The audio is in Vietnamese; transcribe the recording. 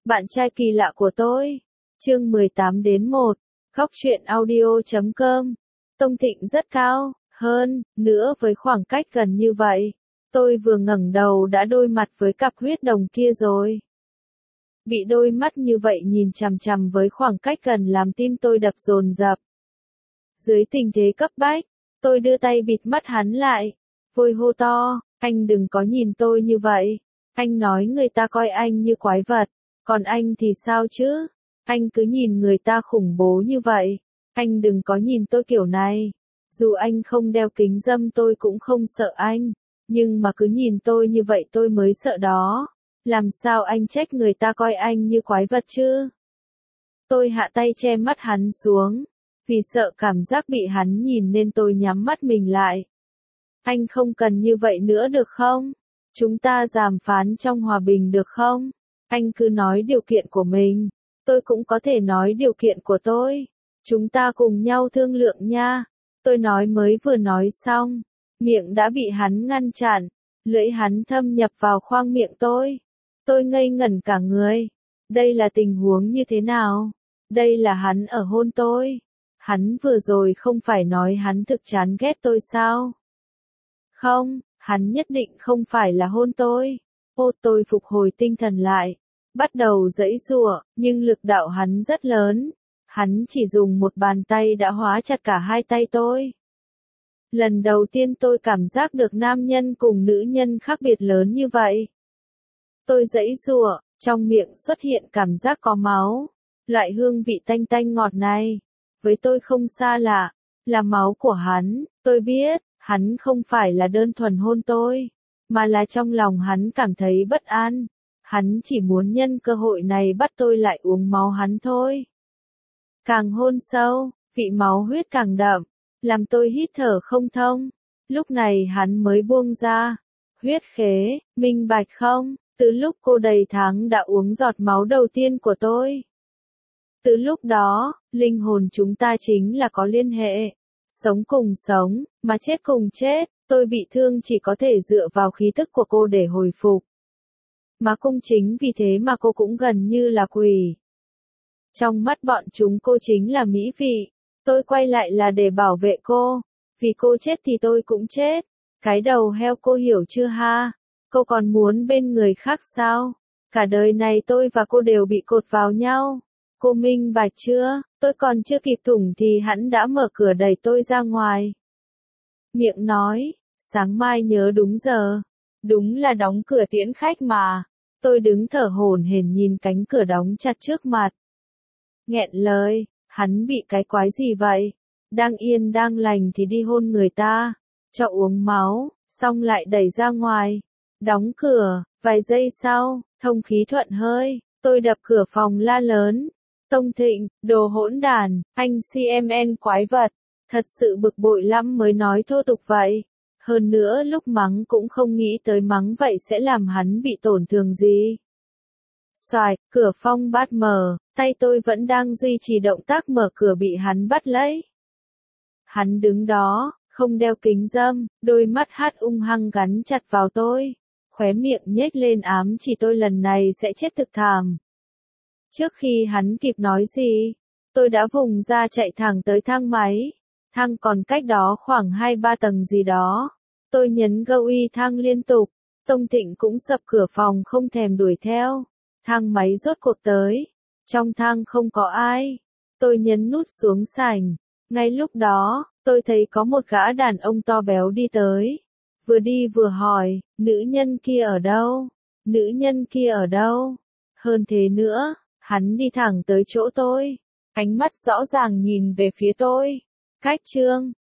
Bạn trai kỳ lạ của tôi. Chương 18-1. Góc truyện audio.com. Tông Thịnh rất cao, hơn, nữa với khoảng cách gần như vậy. Tôi vừa ngẩng đầu đã đối mặt với cặp huyết đồng kia rồi. Bị đôi mắt như vậy nhìn chằm chằm với khoảng cách gần làm tim tôi đập dồn dập. Dưới tình thế cấp bách, tôi đưa tay bịt mắt hắn lại, vội hô to, anh đừng có nhìn tôi như vậy. Anh nói người ta coi anh như quái vật, còn anh thì sao chứ? Anh cứ nhìn người ta khủng bố như vậy. Anh đừng có nhìn tôi kiểu này. Dù anh không đeo kính râm tôi cũng không sợ anh. Nhưng mà cứ nhìn tôi như vậy tôi mới sợ đó. Làm sao anh trách người ta coi anh như quái vật chứ? Tôi hạ tay che mắt hắn xuống. Vì sợ cảm giác bị hắn nhìn nên tôi nhắm mắt mình lại. Anh không cần như vậy nữa được không? Chúng ta đàm phán trong hòa bình được không? Anh cứ nói điều kiện của mình. Tôi cũng có thể nói điều kiện của tôi. Chúng ta cùng nhau thương lượng nha. Tôi mới vừa nói xong. Miệng đã bị hắn ngăn chặn. Lưỡi hắn thâm nhập vào khoang miệng tôi. Tôi ngây ngẩn cả người. Đây là tình huống như thế nào? Đây là hắn ở hôn tôi. Hắn vừa rồi không phải nói hắn thực chán ghét tôi sao? Không, hắn nhất định không phải là hôn tôi. Ô, tôi phục hồi tinh thần lại. Bắt đầu giãy giụa, nhưng lực đạo hắn rất lớn. Hắn chỉ dùng một bàn tay đã hóa chặt cả hai tay tôi. Lần đầu tiên tôi cảm giác được nam nhân cùng nữ nhân khác biệt lớn như vậy. Tôi giãy giụa, trong miệng xuất hiện cảm giác có máu. Loại hương vị tanh tanh ngọt này, với tôi không xa lạ, là máu của hắn. Tôi biết, hắn không phải là đơn thuần hôn tôi, mà là trong lòng hắn cảm thấy bất an. Hắn chỉ muốn nhân cơ hội này bắt tôi lại uống máu hắn thôi. Càng hôn sâu, vị máu huyết càng đậm, làm tôi hít thở không thông. Lúc này hắn mới buông ra. Huyết khế, minh bạch không? Từ lúc cô đầy tháng đã uống giọt máu đầu tiên của tôi. Từ lúc đó, linh hồn chúng ta chính là có liên hệ. Sống cùng sống, mà chết cùng chết. Tôi bị thương chỉ có thể dựa vào khí tức của cô để hồi phục. Mà cũng chính vì thế mà cô cũng gần như là quỷ. Trong mắt bọn chúng cô chính là mỹ vị. Tôi quay lại là để bảo vệ cô. Vì cô chết thì tôi cũng chết. Cái đầu heo, cô hiểu chưa ha? Cô còn muốn bên người khác sao? Cả đời này tôi và cô đều bị cột vào nhau. Cô minh bạch chưa? Tôi còn chưa kịp thủng thì hắn đã mở cửa đẩy tôi ra ngoài. Miệng nói, sáng mai nhớ đúng giờ. Đúng là đóng cửa tiễn khách mà. Tôi đứng thở hổn hển nhìn cánh cửa đóng chặt trước mặt. Nghẹn lời, hắn bị cái quái gì vậy? Đang yên đang lành thì đi hôn người ta, cho uống máu, xong lại đẩy ra ngoài. Đóng cửa, vài giây sau, thông khí thuận hơi, tôi đập cửa phòng la lớn. Tông Thịnh, đồ hỗn đản, anh CMN quái vật, thật sự bực bội lắm mới nói thô tục vậy. Hơn nữa lúc mắng cũng không nghĩ tới mắng vậy sẽ làm hắn bị tổn thương gì. Xoài, cửa phong bát mở, tay tôi vẫn đang duy trì động tác mở cửa bị hắn bắt lấy. Hắn đứng đó, không đeo kính râm, đôi mắt ung hăng gắn chặt vào tôi. Khóe miệng nhếch lên ám chỉ tôi lần này sẽ chết thực thảm. Trước khi hắn kịp nói gì, tôi đã vùng ra chạy thẳng tới thang máy. Thang còn cách đó khoảng 2-3 tầng gì đó. Tôi nhấn ga uy thang liên tục. Tông Thịnh cũng sập cửa phòng không thèm đuổi theo. Thang máy rốt cuộc tới. Trong thang không có ai. Tôi nhấn nút xuống sảnh. Ngay lúc đó, tôi thấy có một gã đàn ông to béo đi tới. Vừa đi vừa hỏi, nữ nhân kia ở đâu? Nữ nhân kia ở đâu? Hơn thế nữa, hắn đi thẳng tới chỗ tôi. Ánh mắt rõ ràng nhìn về phía tôi. Cách chương,